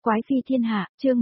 Quái phi thiên hạ, chương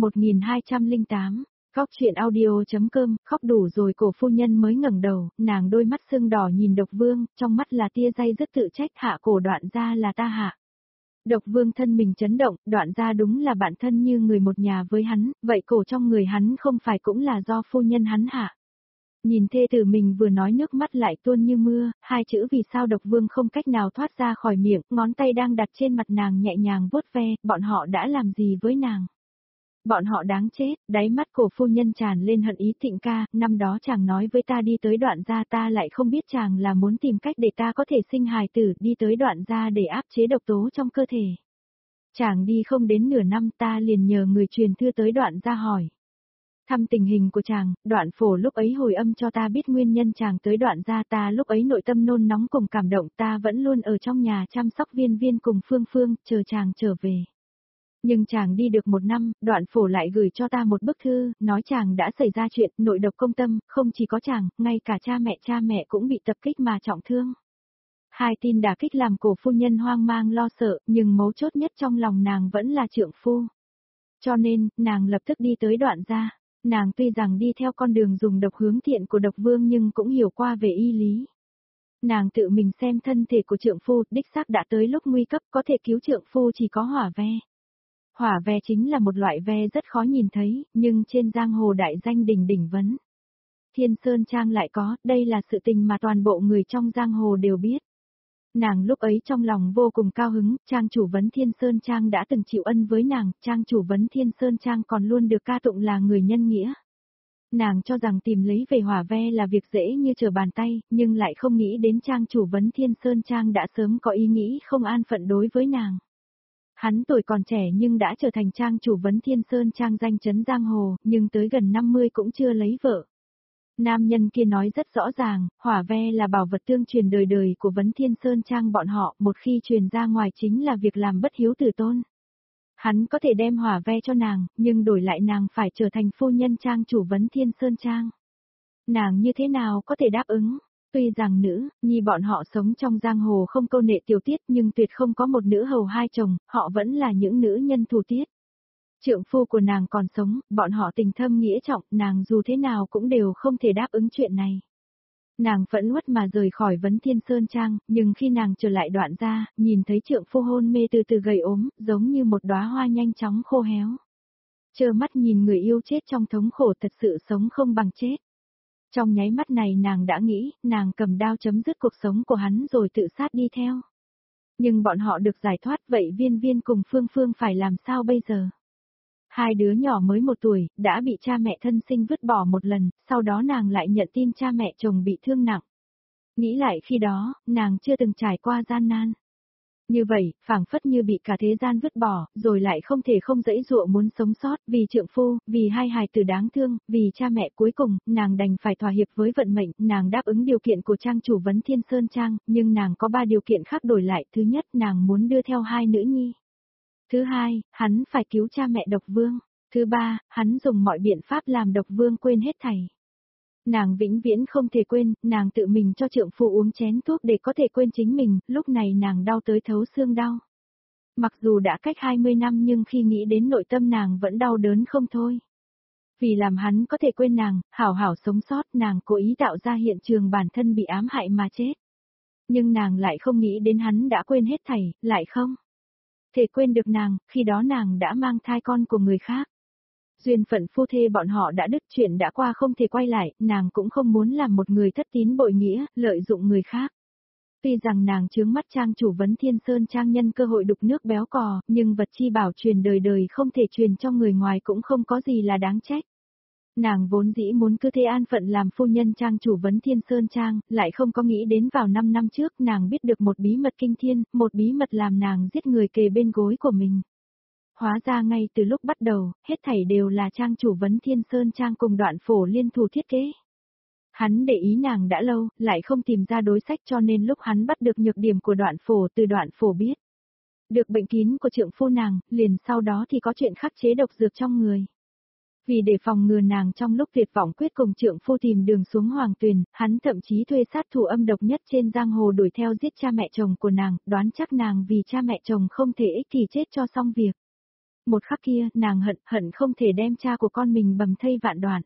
1208, Góc chuyện audio.com, khóc đủ rồi cổ phu nhân mới ngẩng đầu, nàng đôi mắt sưng đỏ nhìn Độc Vương, trong mắt là tia day dứt tự trách hạ cổ Đoạn gia là ta hạ. Độc Vương thân mình chấn động, Đoạn gia đúng là bạn thân như người một nhà với hắn, vậy cổ trong người hắn không phải cũng là do phu nhân hắn hạ. Nhìn thê tử mình vừa nói nước mắt lại tuôn như mưa, hai chữ vì sao Độc Vương không cách nào thoát ra khỏi miệng, ngón tay đang đặt trên mặt nàng nhẹ nhàng vuốt ve, bọn họ đã làm gì với nàng. Bọn họ đáng chết, đáy mắt cổ phu nhân tràn lên hận ý. Thịnh ca, năm đó chàng nói với ta đi tới Đoạn gia, ta lại không biết chàng là muốn tìm cách để ta có thể sinh hài tử, đi tới Đoạn gia để áp chế độc tố trong cơ thể. Chàng đi không đến nửa năm, ta liền nhờ người truyền thư tới Đoạn gia hỏi thăm tình hình của chàng. Đoạn Phổ lúc ấy hồi âm cho ta biết nguyên nhân chàng tới Đoạn gia, ta lúc ấy nội tâm nôn nóng cùng cảm động, ta vẫn luôn ở trong nhà chăm sóc Viên Viên cùng Phương Phương, chờ chàng trở về. Nhưng chàng đi được 1 năm, Đoạn Phổ lại gửi cho ta một bức thư, nói chàng đã xảy ra chuyện, nội độc công tâm, không chỉ có chàng, ngay cả cha mẹ cũng bị tập kích mà trọng thương. Hai tin đả kích làm cổ phu nhân hoang mang lo sợ, nhưng mấu chốt nhất trong lòng nàng vẫn là trượng phu. Cho nên, nàng lập tức đi tới Đoạn gia. Nàng tuy rằng đi theo con đường dùng độc hướng thiện của Độc Vương nhưng cũng hiểu qua về y lý. Nàng tự mình xem thân thể của trượng phu, đích xác đã tới lúc nguy cấp, có thể cứu trượng phu chỉ có hỏa ve. Hỏa ve chính là một loại ve rất khó nhìn thấy, nhưng trên giang hồ đại danh đỉnh đỉnh vấn. Thiên Sơn Trang lại có, đây là sự tình mà toàn bộ người trong giang hồ đều biết. Nàng lúc ấy trong lòng vô cùng cao hứng, trang chủ vấn Thiên Sơn Trang đã từng chịu ân với nàng, trang chủ vấn Thiên Sơn Trang còn luôn được ca tụng là người nhân nghĩa. Nàng cho rằng tìm lấy về hỏa ve là việc dễ như trở bàn tay, nhưng lại không nghĩ đến trang chủ vấn Thiên Sơn Trang đã sớm có ý nghĩ không an phận đối với nàng. Hắn tuổi còn trẻ nhưng đã trở thành trang chủ vấn Thiên Sơn Trang danh chấn giang hồ, nhưng tới gần 50 cũng chưa lấy vợ. Nam nhân kia nói rất rõ ràng, hỏa ve là bảo vật tương truyền đời đời của vấn Thiên Sơn Trang bọn họ, một khi truyền ra ngoài chính là việc làm bất hiếu tử tôn. Hắn có thể đem hỏa ve cho nàng, nhưng đổi lại nàng phải trở thành phu nhân trang chủ vấn Thiên Sơn Trang. Nàng như thế nào có thể đáp ứng? Tuy rằng nữ, nhi bọn họ sống trong giang hồ không câu nệ tiểu tiết nhưng tuyệt không có một nữ hầu hai chồng, họ vẫn là những nữ nhân thủ tiết. Trượng phu của nàng còn sống, bọn họ tình thâm nghĩa trọng, nàng dù thế nào cũng đều không thể đáp ứng chuyện này. Nàng phẫn uất mà rời khỏi vấn Thiên Sơn Trang, nhưng khi nàng trở lại Đoạn gia, nhìn thấy trượng phu hôn mê từ từ gầy ốm, giống như một đóa hoa nhanh chóng khô héo. Trơ mắt nhìn người yêu chết trong thống khổ, thật sự sống không bằng chết. Trong nháy mắt này nàng đã nghĩ, nàng cầm đao chấm dứt cuộc sống của hắn rồi tự sát đi theo. Nhưng bọn họ được giải thoát, vậy Viên Viên cùng Phương Phương phải làm sao bây giờ? Hai đứa nhỏ mới 1 tuổi, đã bị cha mẹ thân sinh vứt bỏ một lần, sau đó nàng lại nhận tin cha mẹ chồng bị thương nặng. Nghĩ lại khi đó, nàng chưa từng trải qua gian nan. Như vậy, phảng phất như bị cả thế gian vứt bỏ, rồi lại không thể không giãy giụa muốn sống sót, vì trượng phu, vì hai hài tử đáng thương, vì cha mẹ. Cuối cùng, nàng đành phải thỏa hiệp với vận mệnh, nàng đáp ứng điều kiện của trang chủ vấn Thiên Sơn Trang, nhưng nàng có 3 điều kiện khác đổi lại. Thứ nhất, nàng muốn đưa theo 2 nữ nhi. Thứ hai, hắn phải cứu cha mẹ Độc Vương. Thứ ba, hắn dùng mọi biện pháp làm Độc Vương quên hết thảy. Nàng vĩnh viễn không thể quên, nàng tự mình cho trượng phu uống chén thuốc để có thể quên chính mình, lúc này nàng đau tới thấu xương đau. Mặc dù đã cách 20 năm nhưng khi nghĩ đến nội tâm nàng vẫn đau đớn không thôi. Vì làm hắn có thể quên nàng, hảo hảo sống sót, nàng cố ý tạo ra hiện trường bản thân bị ám hại mà chết. Nhưng nàng lại không nghĩ đến hắn đã quên hết thảy, lại không thể quên được nàng, khi đó nàng đã mang thai con của người khác. Duyên phận phu thê bọn họ đã đứt, chuyện đã qua không thể quay lại, nàng cũng không muốn làm một người thất tín bội nghĩa, lợi dụng người khác. Tuy rằng nàng chướng mắt trang chủ vấn Thiên Sơn Trang nhân cơ hội đục nước béo cò, nhưng vật chi bảo truyền đời đời không thể truyền cho người ngoài cũng không có gì là đáng trách. Nàng vốn dĩ muốn cứ thế an phận làm phu nhân trang chủ vấn Thiên Sơn Trang, lại không có nghĩ đến vào 5 năm trước nàng biết được một bí mật kinh thiên, một bí mật làm nàng giết người kề bên gối của mình. Hóa ra ngay từ lúc bắt đầu, hết thảy đều là trang chủ vấn Thiên Sơn Trang cùng Đoạn Phổ liên thủ thiết kế. Hắn để ý nàng đã lâu, lại không tìm ra đối sách, cho nên lúc hắn bắt được nhược điểm của Đoạn Phổ, từ Đoạn Phổ biết được bệnh kín của trượng phu nàng, liền sau đó thì có chuyện khắc chế độc dược trong người. Vì để phòng ngừa nàng trong lúc tuyệt vọng quyết cùng trượng phu tìm đường xuống Hoàng Tuyền, hắn thậm chí thuê sát thủ âm độc nhất trên giang hồ đuổi theo giết cha mẹ chồng của nàng, đoán chắc nàng vì cha mẹ chồng không thể ích kỷ chết cho xong việc. Một khắc kia, nàng hận không thể đem cha của con mình bầm thây vạn đoạn.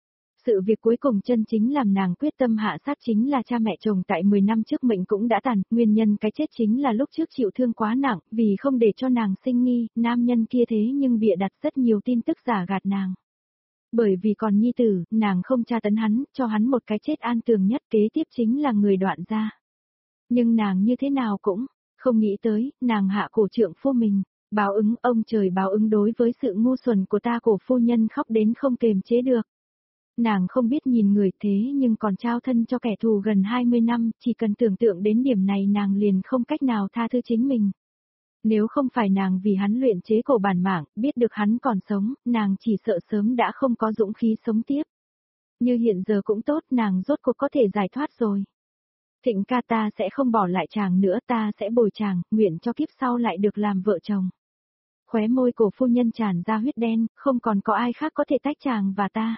Sự việc cuối cùng chân chính làm nàng quyết tâm hạ sát chính là cha mẹ chồng tại 10 năm trước mệnh cũng đã tàn, nguyên nhân cái chết chính là lúc trước chịu thương quá nặng, vì không để cho nàng sinh nghi, nam nhân kia thế nhưng bịa đặt rất nhiều tin tức giả gạt nàng. Bởi vì còn nhi tử, nàng không tra tấn hắn, cho hắn một cái chết an tường nhất, kế tiếp chính là người đoạn gia. Nhưng nàng như thế nào cũng không nghĩ tới, nàng hạ cổ trượng phu mình. Báo ứng, ông trời báo ứng đối với sự ngu xuẩn của ta, cổ phu nhân khóc đến không kềm chế được. Nàng không biết nhìn người thế nhưng còn trao thân cho kẻ thù gần 20 năm, chỉ cần tưởng tượng đến điểm này nàng liền không cách nào tha thứ chính mình. Nếu không phải nàng vì hắn luyện chế cổ bản mạng, biết được hắn còn sống, nàng chỉ sợ sớm đã không có dũng khí sống tiếp. Như hiện giờ cũng tốt, nàng rốt cuộc có thể giải thoát rồi. Thịnh ca, ta sẽ không bỏ lại chàng nữa, ta sẽ bồi chàng, nguyện cho kiếp sau lại được làm vợ chồng. Khóe môi cổ phu nhân tràn ra huyết đen, không còn có ai khác có thể tách chàng và ta.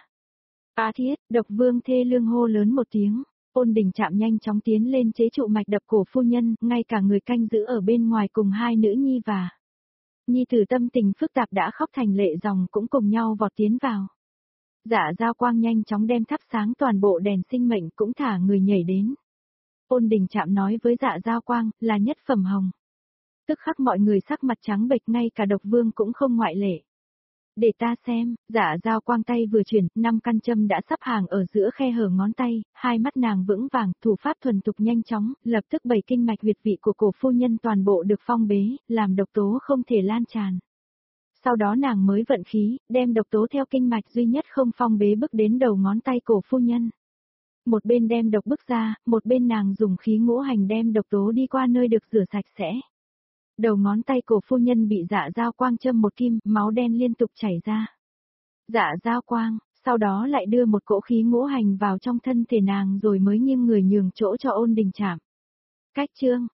Á thiết, độc vương thê lương hô lớn một tiếng, Ôn Đình Trạm nhanh chóng tiến lên chế trụ mạch đập cổ phu nhân, ngay cả người canh giữ ở bên ngoài cùng hai nữ nhi và nhi tử tâm tình phức tạp đã khóc thành lệ ròng cũng cùng nhau vọt tiến vào. Dạ Giao Quang nhanh chóng đem thắp sáng toàn bộ đèn sinh mệnh cũng thả người nhảy đến. Ôn Đình Trạm nói với Dạ Giao Quang, là nhất phẩm hồng. Tức khắc mọi người sắc mặt trắng bệch, ngay cả độc vương cũng không ngoại lệ. Để ta xem, Dạ Giao Quang tay vừa chuyển, 5 căn châm đã sắp hàng ở giữa khe hở ngón tay, hai mắt nàng vững vàng, thủ pháp thuần thục nhanh chóng, lập tức 7 kinh mạch huyệt vị của cổ phu nhân toàn bộ được phong bế, làm độc tố không thể lan tràn. Sau đó nàng mới vận khí, đem độc tố theo kinh mạch duy nhất không phong bế bước đến đầu ngón tay cổ phu nhân. Một bên đem độc bức ra, một bên nàng dùng khí ngũ hành đem độc tố đi qua nơi được rửa sạch sẽ. Đầu ngón tay cổ phu nhân bị Dạ Giao Quang châm một kim, máu đen liên tục chảy ra. Dạ Giao Quang, sau đó lại đưa một cỗ khí ngũ hành vào trong thân thể nàng rồi mới nghiêng người nhường chỗ cho Ôn Đình Trạm. Cách chương